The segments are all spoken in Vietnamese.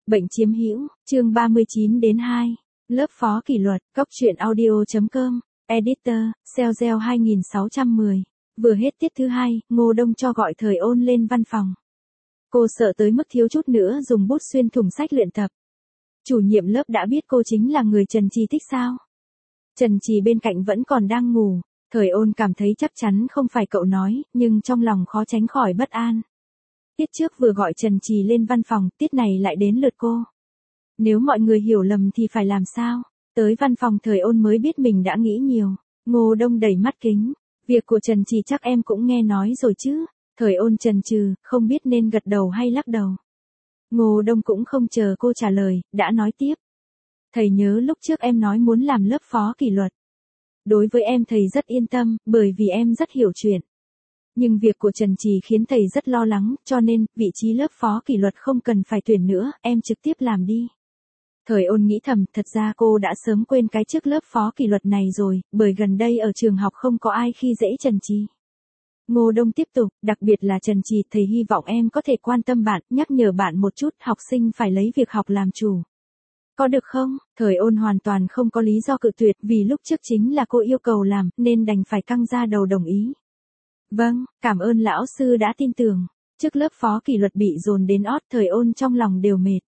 Bệnh chiếm hữu, chương 39 đến 2. Lớp phó kỷ luật, cóc truyện audio.com, editor, Cell 2610. Vừa hết tiết thứ 2, Ngô Đông cho gọi Thời Ôn lên văn phòng. Cô sợ tới mức thiếu chút nữa dùng bút xuyên thủng sách luyện tập. Chủ nhiệm lớp đã biết cô chính là người Trần Trì thích sao? Trần Trì bên cạnh vẫn còn đang ngủ, Thời Ôn cảm thấy chắc chắn không phải cậu nói, nhưng trong lòng khó tránh khỏi bất an. Tiết trước vừa gọi Trần Trì lên văn phòng, tiết này lại đến lượt cô. Nếu mọi người hiểu lầm thì phải làm sao? Tới văn phòng Thời Ôn mới biết mình đã nghĩ nhiều. Ngô Đông đẩy mắt kính. Việc của Trần Trì chắc em cũng nghe nói rồi chứ. Thời Ôn chần chừ, không biết nên gật đầu hay lắc đầu. Ngô Đông cũng không chờ cô trả lời, đã nói tiếp. Thầy nhớ lúc trước em nói muốn làm lớp phó kỷ luật. Đối với em thầy rất yên tâm, bởi vì em rất hiểu chuyện. Nhưng việc của Trần Trì khiến thầy rất lo lắng, cho nên, vị trí lớp phó kỷ luật không cần phải tuyển nữa, em trực tiếp làm đi. Thời Ôn nghĩ thầm, thật ra cô đã sớm quên cái chức lớp phó kỷ luật này rồi, bởi gần đây ở trường học không có ai khi dễ Trần Trì. Ngô Đông tiếp tục, đặc biệt là Trần Trì, thầy hy vọng em có thể quan tâm bạn, nhắc nhở bạn một chút, học sinh phải lấy việc học làm chủ. Có được không? Thời Ôn hoàn toàn không có lý do cự tuyệt, vì lúc trước chính là cô yêu cầu làm, nên đành phải căng ra đầu đồng ý. Vâng, cảm ơn lão sư đã tin tưởng. Trước lớp phó kỷ luật bị dồn đến ót, Thời Ôn trong lòng đều mệt.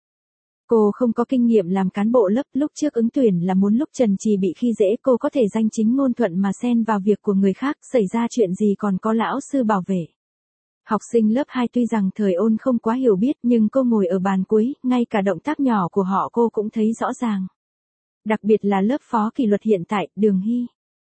Cô không có kinh nghiệm làm cán bộ lớp, lúc trước ứng tuyển là muốn lúc Trần Trì bị khi dễ cô có thể danh chính ngôn thuận mà xen vào việc của người khác, xảy ra chuyện gì còn có lão sư bảo vệ. Học sinh lớp 2 tuy rằng Thời Ôn không quá hiểu biết, nhưng cô ngồi ở bàn cuối, ngay cả động tác nhỏ của họ cô cũng thấy rõ ràng. Đặc biệt là lớp phó kỷ luật hiện tại, Đường Hy.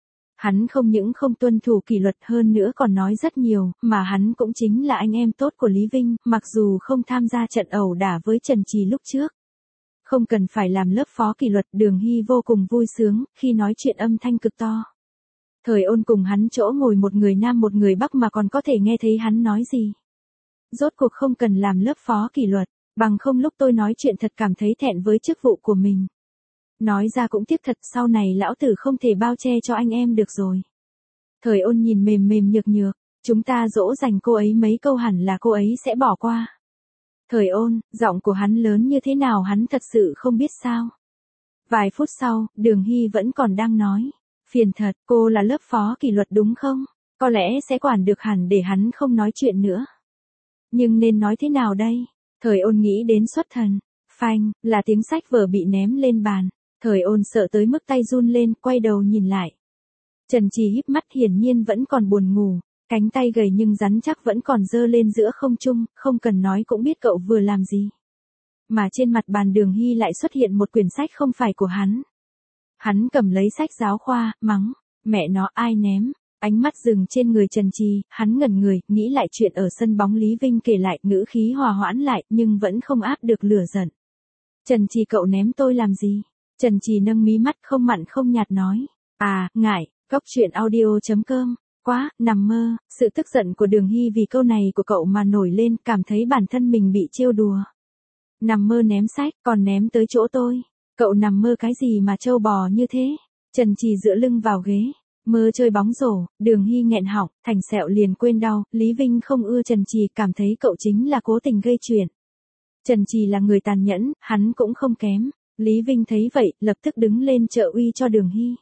Hắn không những không tuân thủ kỷ luật hơn nữa còn nói rất nhiều, mà hắn cũng chính là anh em tốt của Lý Vinh, mặc dù không tham gia trận ẩu đả với Trần Trì lúc trước. Không cần phải làm lớp phó kỷ luật, Đường Hy vô cùng vui sướng, khi nói chuyện âm thanh cực to. Thời Ôn cùng hắn chỗ ngồi một người nam một người bắc mà còn có thể nghe thấy hắn nói gì. Rốt cuộc không cần làm lớp phó kỷ luật, bằng không lúc tôi nói chuyện thật cảm thấy thẹn với chức vụ của mình. Nói ra cũng tiếc thật, sau này lão tử không thể bao che cho anh em được rồi. Thời Ôn nhìn mềm mềm nhược nhược, chúng ta dỗ dành cô ấy mấy câu hẳn là cô ấy sẽ bỏ qua. Thời Ôn, giọng của hắn lớn như thế nào hắn thật sự không biết sao. Vài phút sau, Đường Hy vẫn còn đang nói. Phiền thật, cô là lớp phó kỷ luật đúng không? Có lẽ sẽ quản được hẳn để hắn không nói chuyện nữa. Nhưng nên nói thế nào đây? Thời Ôn nghĩ đến xuất thần. Phanh, là tiếng sách vở bị ném lên bàn. Thời Ôn sợ tới mức tay run lên, quay đầu nhìn lại. Trần Trì híp mắt hiển nhiên vẫn còn buồn ngủ. Cánh tay gầy nhưng rắn chắc vẫn còn giơ lên giữa không trung, không cần nói cũng biết cậu vừa làm gì. Mà trên mặt bàn Đường Hy lại xuất hiện một quyển sách không phải của hắn. Hắn cầm lấy sách giáo khoa, mắng, mẹ nó ai ném. Ánh mắt dừng trên người Trần Trì, hắn ngẩn người, nghĩ lại chuyện ở sân bóng Lý Vinh kể lại, ngữ khí hòa hoãn lại, nhưng vẫn không áp được lửa giận. Trần Trì cậu ném tôi làm gì? Trần Trì nâng mí mắt không mặn không nhạt nói. À, ngại, cóc truyện audio.com. Quá, nằm mơ, sự tức giận của Đường Hy vì câu này của cậu mà nổi lên, cảm thấy bản thân mình bị trêu đùa. Nằm mơ ném sách, còn ném tới chỗ tôi. Cậu nằm mơ cái gì mà trâu bò như thế? Trần Trì dựa lưng vào ghế. Mơ chơi bóng rổ, Đường Hy nghẹn họng, thành sẹo liền quên đau. Lý Vinh không ưa Trần Trì, cảm thấy cậu chính là cố tình gây chuyện. Trần Trì là người tàn nhẫn, hắn cũng không kém. Lý Vinh thấy vậy, lập tức đứng lên trợ uy cho Đường Hy.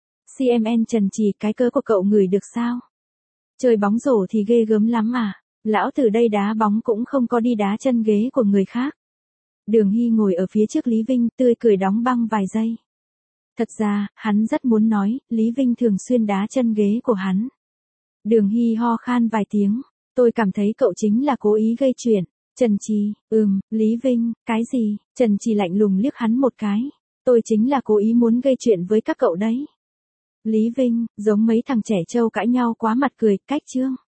CMN Trần Trì, cái cớ của cậu ngửi được sao? Chơi bóng rổ thì ghê gớm lắm à? Lão từ đây đá bóng cũng không có đi đá chân ghế của người khác. Đường Hy ngồi ở phía trước Lý Vinh, tươi cười đóng băng vài giây. Thật ra, hắn rất muốn nói, Lý Vinh thường xuyên đá chân ghế của hắn. Đường Hy ho khan vài tiếng, tôi cảm thấy cậu chính là cố ý gây chuyện. Trần Trì, Lý Vinh, cái gì? Trần Trì lạnh lùng liếc hắn một cái. Tôi chính là cố ý muốn gây chuyện với các cậu đấy. Lý Vinh, giống mấy thằng trẻ trâu cãi nhau quá mặt cười, cách chương.